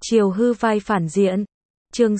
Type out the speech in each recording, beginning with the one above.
Chiều hư vai phản diện. Chương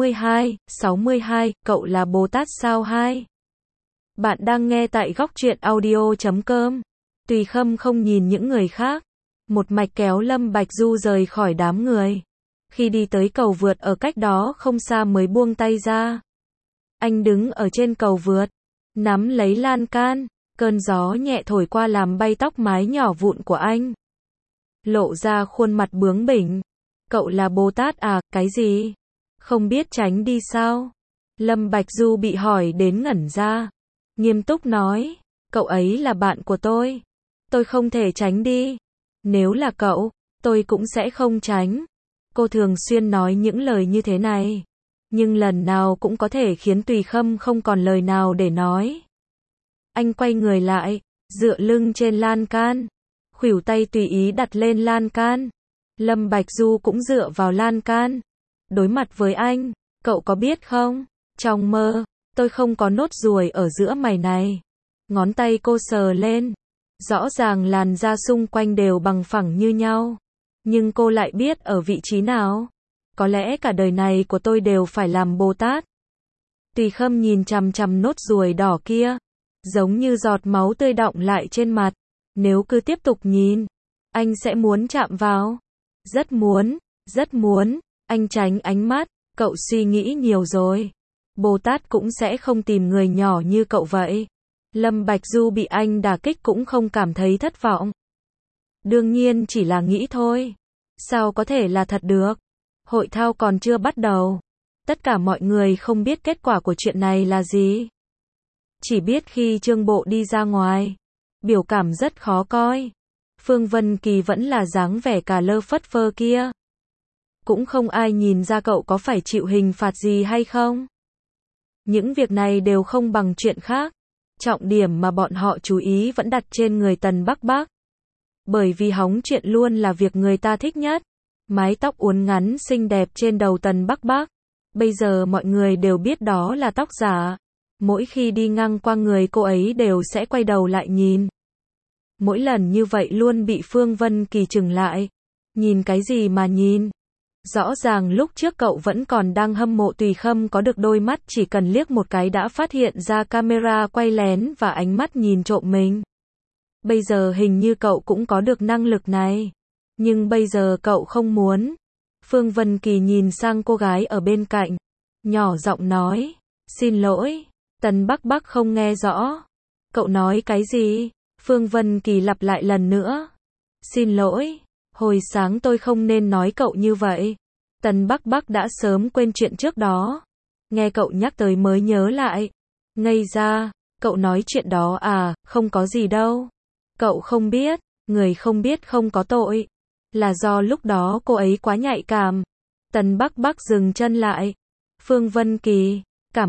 62, cậu là Bồ Tát sao 2. Bạn đang nghe tại góc truyện audio.com. Tùy Khâm không nhìn những người khác, một mạch kéo Lâm Bạch Du rời khỏi đám người. Khi đi tới cầu vượt ở cách đó không xa mới buông tay ra. Anh đứng ở trên cầu vượt, nắm lấy lan can, cơn gió nhẹ thổi qua làm bay tóc mái nhỏ vụn của anh. Lộ ra khuôn mặt bướng bỉnh. Cậu là Bồ Tát à, cái gì? Không biết tránh đi sao? Lâm Bạch Du bị hỏi đến ngẩn ra. Nghiêm túc nói, cậu ấy là bạn của tôi không thể tránh đi. Nếu là cậu, tôi cũng sẽ không tránh. Cô thường xuyên nói những lời như thế này, nhưng lần nào cũng có thể khiến Tùy Khâm không còn lời nào để nói. Anh quay người lại, dựa lưng trên lan can, khuỷu tay tùy ý đặt lên lan can. Lâm Bạch Du cũng dựa vào lan can, đối mặt với anh. Cậu có biết không, trong mơ, tôi không có nốt ruồi ở giữa mày này. Ngón tay cô sờ lên, rõ ràng làn da xung quanh đều bằng phẳng như nhau, nhưng cô lại biết ở vị trí nào. Có lẽ cả đời này của tôi đều phải làm Bồ Tát. Tùy Khâm nhìn chằm chằm nốt ruồi đỏ kia, giống như giọt máu tươi đọng lại trên mặt. Nếu cứ tiếp tục nhìn, anh sẽ muốn chạm vào. Rất muốn. Anh tránh ánh mắt. Cậu suy nghĩ nhiều rồi. Bồ Tát cũng sẽ không tìm người nhỏ như cậu vậy. Lâm Bạch Du bị anh đả kích cũng không cảm thấy thất vọng. Đương nhiên chỉ là nghĩ thôi. Sao có thể là thật được? Hội thao còn chưa bắt đầu. Tất cả mọi người không biết kết quả của chuyện này là gì. Chỉ biết khi Trương Bộ đi ra ngoài, biểu cảm rất khó coi. Phương Vân Kỳ vẫn là dáng vẻ cà lơ phất phơ kia. Cũng không ai nhìn ra cậu có phải chịu hình phạt gì hay không. Những việc này đều không bằng chuyện khác. Trọng điểm mà bọn họ chú ý vẫn đặt trên người Tần Bắc Bắc. Bởi vì hóng chuyện luôn là việc người ta thích nhất. Mái tóc uốn ngắn xinh đẹp trên đầu Tần Bắc Bắc. Bây giờ mọi người đều biết đó là tóc giả. Mỗi khi đi ngang qua người cô ấy đều sẽ quay đầu lại nhìn. Mỗi lần như vậy luôn bị Phương Vân Kỳ chừng lại. Nhìn cái gì mà nhìn? Rõ ràng lúc trước cậu vẫn còn đang hâm mộ Tùy Khâm có được đôi mắt chỉ cần liếc một cái đã phát hiện ra camera quay lén và ánh mắt nhìn trộm mình. Bây giờ hình như cậu cũng có được năng lực này. Nhưng bây giờ cậu không muốn. Phương Vân Kỳ nhìn sang cô gái ở bên cạnh, nhỏ giọng nói, xin lỗi. Tần Bắc Bắc không nghe rõ. Cậu nói cái gì? Phương Vân Kỳ lặp lại lần nữa. Xin lỗi, hồi sáng tôi không nên nói cậu như vậy. Tần Bắc Bắc đã sớm quên chuyện trước đó. Nghe cậu nhắc tới mới nhớ lại. Ngây ra, cậu nói chuyện đó à, không có gì đâu. Cậu không biết, người không biết không có tội. Là do lúc đó cô ấy quá nhạy cảm. Tần Bắc Bắc dừng chân lại. Phương Vân Kỳ, cảm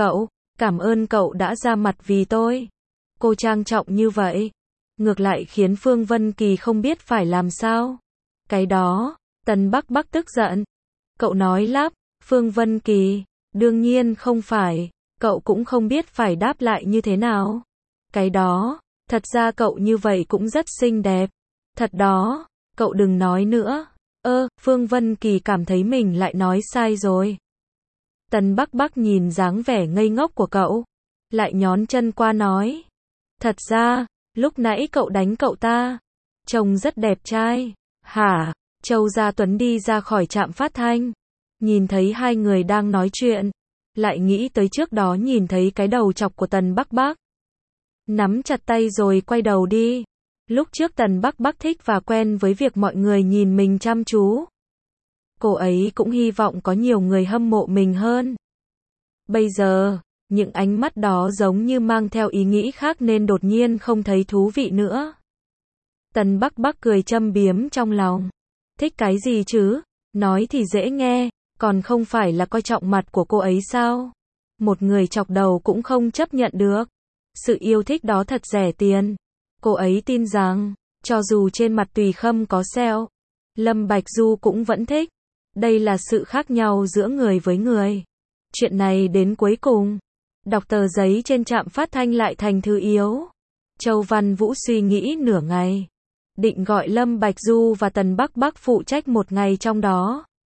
ơn cậu đã ra mặt vì tôi. Cô trang trọng như vậy, ngược lại khiến Phương Vân Kỳ không biết phải làm sao. Cái đó, Tần Bắc Bắc tức giận. Cậu nói lắp, Phương Vân Kỳ, đương nhiên không phải, cậu cũng không biết phải đáp lại như thế nào. Cái đó, thật ra cậu như vậy cũng rất xinh đẹp. Thật đó, cậu đừng nói nữa. Phương Vân Kỳ cảm thấy mình lại nói sai rồi. Tần Bắc Bắc nhìn dáng vẻ ngây ngốc của cậu, lại nhón chân qua nói. Thật ra, lúc nãy cậu đánh cậu ta, trông rất đẹp trai. Hả? Châu Gia Tuấn đi ra khỏi trạm phát thanh, nhìn thấy hai người đang nói chuyện, lại nghĩ tới trước đó nhìn thấy cái đầu chọc của Tần Bắc Bắc. Nắm chặt tay rồi quay đầu đi. Lúc trước Tần Bắc Bắc thích và quen với việc mọi người nhìn mình chăm chú. Cô ấy cũng hy vọng có nhiều người hâm mộ mình hơn. Bây giờ, những ánh mắt đó giống như mang theo ý nghĩ khác nên đột nhiên không thấy thú vị nữa. Tần Bắc Bắc cười châm biếm trong lòng. Thích cái gì chứ? Nói thì dễ nghe, còn không phải là coi trọng mặt của cô ấy sao? Một người chọc đầu cũng không chấp nhận được. Sự yêu thích đó thật rẻ tiền. Cô ấy tin rằng, cho dù trên mặt Tùy Khâm có sẹo, Lâm Bạch Du cũng vẫn thích. Đây là sự khác nhau giữa người với người. Chuyện này đến cuối cùng, đọc tờ giấy trên trạm phát thanh lại thành thứ yếu. Châu Văn Vũ suy nghĩ nửa ngày, định gọi Lâm Bạch Du và Tần Bắc Bắc phụ trách một ngày trong đó.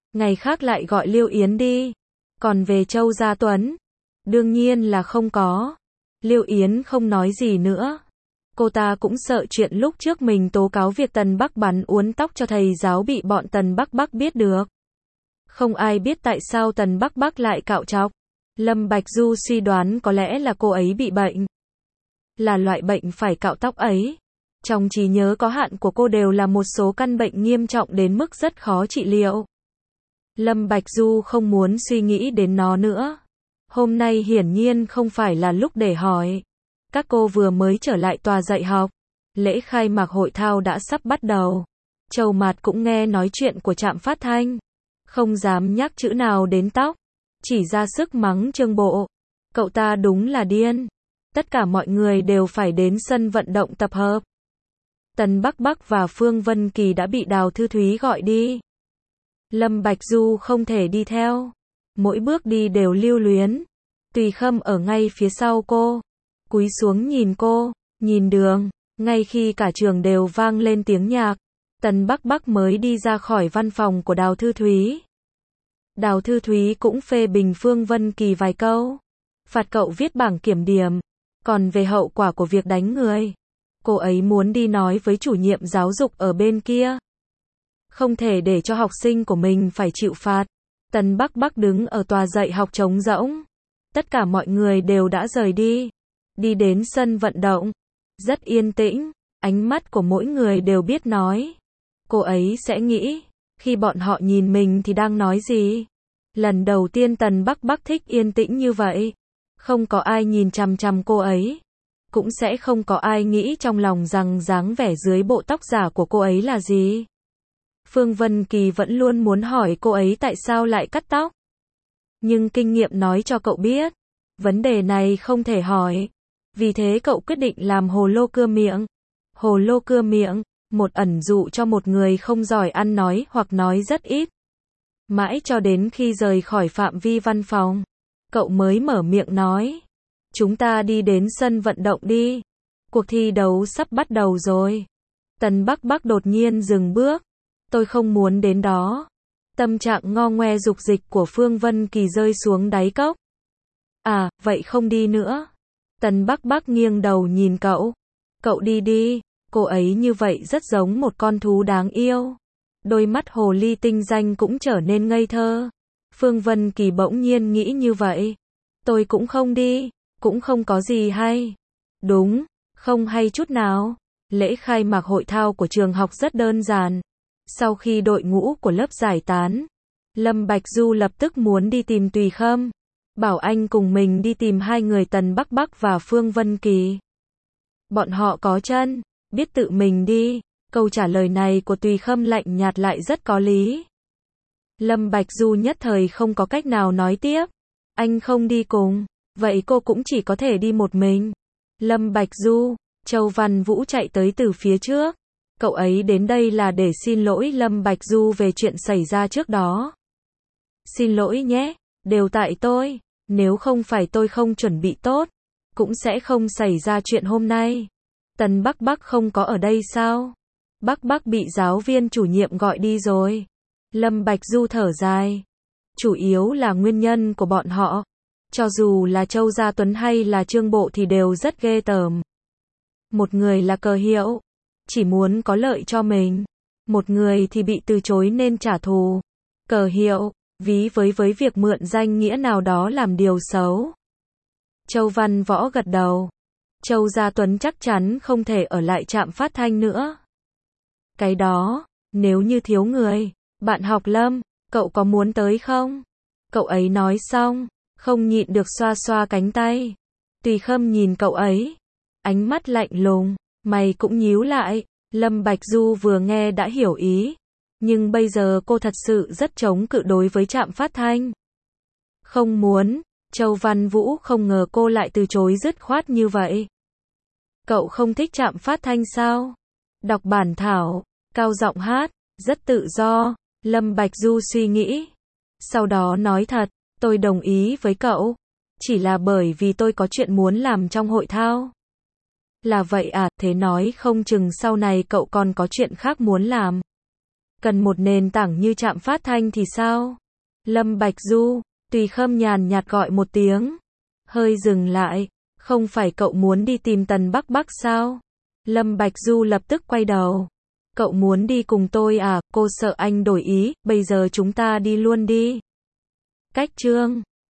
Ngày khác lại gọi Lưu Yến đi. Còn về Châu Gia Tuấn, đương nhiên là không có. Lưu Yến không nói gì nữa. Cô ta cũng sợ chuyện lúc trước mình tố cáo việc Tần Bắc bắn uốn tóc cho thầy giáo bị bọn Tần Bắc biết được. Không ai biết tại sao Tần Bắc lại cạo trọc. Lâm Bạch Du suy đoán có lẽ là cô ấy bị bệnh. Là loại bệnh phải cạo tóc ấy. Trong trí nhớ có hạn của cô đều là một số căn bệnh nghiêm trọng đến mức rất khó trị liệu. Lâm Bạch Du không muốn suy nghĩ đến nó nữa. Hôm nay hiển nhiên không phải là lúc để hỏi. Các cô vừa mới trở lại tòa dạy học. Lễ khai mạc hội thao đã sắp bắt đầu. Châu Mạt cũng nghe nói chuyện của trạm phát thanh. Không dám nhắc chữ nào đến tóc. Chỉ ra sức mắng Trương Bộ. Cậu ta đúng là điên. Tất cả mọi người đều phải đến sân vận động tập hợp. Tần Bắc và Phương Vân Kỳ đã bị Đào Thư Thúy gọi đi. Lâm Bạch Du không thể đi theo. Mỗi bước đi đều lưu luyến. Tùy Khâm ở ngay phía sau cô. Cúi xuống nhìn cô, nhìn đường. Ngay khi cả trường đều vang lên tiếng nhạc. Tần Bắc mới đi ra khỏi văn phòng của Đào Thư Thúy. Đào Thư Thúy cũng phê bình Phương Vân Kỳ vài câu. Phạt cậu viết bảng kiểm điểm. Còn về hậu quả của việc đánh người, cô ấy muốn đi nói với chủ nhiệm giáo dục ở bên kia. Không thể để cho học sinh của mình phải chịu phạt. Tần Bắc đứng ở tòa dạy học trống rỗng. Tất cả mọi người đều đã rời đi. Đi đến sân vận động. Rất yên tĩnh. Ánh mắt của mỗi người đều biết nói. Cô ấy sẽ nghĩ, khi bọn họ nhìn mình thì đang nói gì. Lần đầu tiên Tần Bắc thích yên tĩnh như vậy. Không có ai nhìn chằm chằm cô ấy. Cũng sẽ không có ai nghĩ trong lòng rằng dáng vẻ dưới bộ tóc giả của cô ấy là gì. Phương Vân Kỳ vẫn luôn muốn hỏi cô ấy tại sao lại cắt tóc. Nhưng kinh nghiệm nói cho cậu biết, vấn đề này không thể hỏi. Vì thế cậu quyết định làm hồ lô cưa miệng. Hồ lô cưa miệng, một ẩn dụ cho một người không giỏi ăn nói hoặc nói rất ít. Mãi cho đến khi rời khỏi phạm vi văn phòng, cậu mới mở miệng nói. Chúng ta đi đến sân vận động đi. Cuộc thi đấu sắp bắt đầu rồi. Tần Bắc đột nhiên dừng bước. Tôi không muốn đến đó. Tâm trạng ngo ngoe dục dịch của Phương Vân Kỳ rơi xuống đáy cốc. À, vậy không đi nữa. Tần Bắc nghiêng đầu nhìn cậu. Cậu đi đi. Cô ấy như vậy rất giống một con thú đáng yêu. Đôi mắt hồ ly tinh danh cũng trở nên ngây thơ. Phương Vân Kỳ bỗng nhiên nghĩ như vậy. Tôi cũng không đi. Cũng không có gì hay. Đúng, không hay chút nào. Lễ khai mạc hội thao của trường học rất đơn giản. Sau khi đội ngũ của lớp giải tán, Lâm Bạch Du lập tức muốn đi tìm Tùy Khâm. Bảo anh cùng mình đi tìm hai người Tần Bắc và Phương Vân Kỳ. Bọn họ có chân, biết tự mình đi. Câu trả lời này của Tùy Khâm lạnh nhạt lại rất có lý. Lâm Bạch Du nhất thời không có cách nào nói tiếp. Anh không đi cùng, vậy cô cũng chỉ có thể đi một mình. Lâm Bạch Du, Châu Văn Vũ chạy tới từ phía trước. Cậu ấy đến đây là để xin lỗi Lâm Bạch Du về chuyện xảy ra trước đó. Xin lỗi nhé, đều tại tôi. Nếu không phải tôi không chuẩn bị tốt, cũng sẽ không xảy ra chuyện hôm nay. Tần Bắc không có ở đây sao? Bắc bị giáo viên chủ nhiệm gọi đi rồi. Lâm Bạch Du thở dài. Chủ yếu là nguyên nhân của bọn họ. Cho dù là Châu Gia Tuấn hay là Trương Bộ thì đều rất ghê tởm. Một người là cờ hiệu, chỉ muốn có lợi cho mình. Một người thì bị từ chối nên trả thù. Cờ hiệu, ví với việc mượn danh nghĩa nào đó làm điều xấu. Châu Văn Võ gật đầu. Châu Gia Tuấn chắc chắn không thể ở lại trạm phát thanh nữa. Cái đó, nếu như thiếu người, bạn học Lâm, cậu có muốn tới không? Cậu ấy nói xong, không nhịn được xoa xoa cánh tay. Tùy Khâm nhìn cậu ấy, ánh mắt lạnh lùng, mày cũng nhíu lại. Lâm Bạch Du vừa nghe đã hiểu ý, nhưng bây giờ cô thật sự rất chống cự đối với trạm phát thanh. Không muốn. Châu Văn Vũ không ngờ cô lại từ chối dứt khoát như vậy. Cậu không thích trạm phát thanh sao? Đọc bản thảo, cao giọng hát, rất tự do. Lâm Bạch Du suy nghĩ, sau đó nói thật, tôi đồng ý với cậu, chỉ là bởi vì tôi có chuyện muốn làm trong hội thao. Là vậy à, thế nói không chừng sau này cậu còn có chuyện khác muốn làm. Cần một nền tảng như trạm phát thanh thì sao? Lâm Bạch Du, Tùy Khâm nhàn nhạt gọi một tiếng. Hơi dừng lại, không phải cậu muốn đi tìm Tần Bắc Bắc sao? Lâm Bạch Du lập tức quay đầu. Cậu muốn đi cùng tôi à? Cô sợ anh đổi ý, bây giờ chúng ta đi luôn đi. Cách chương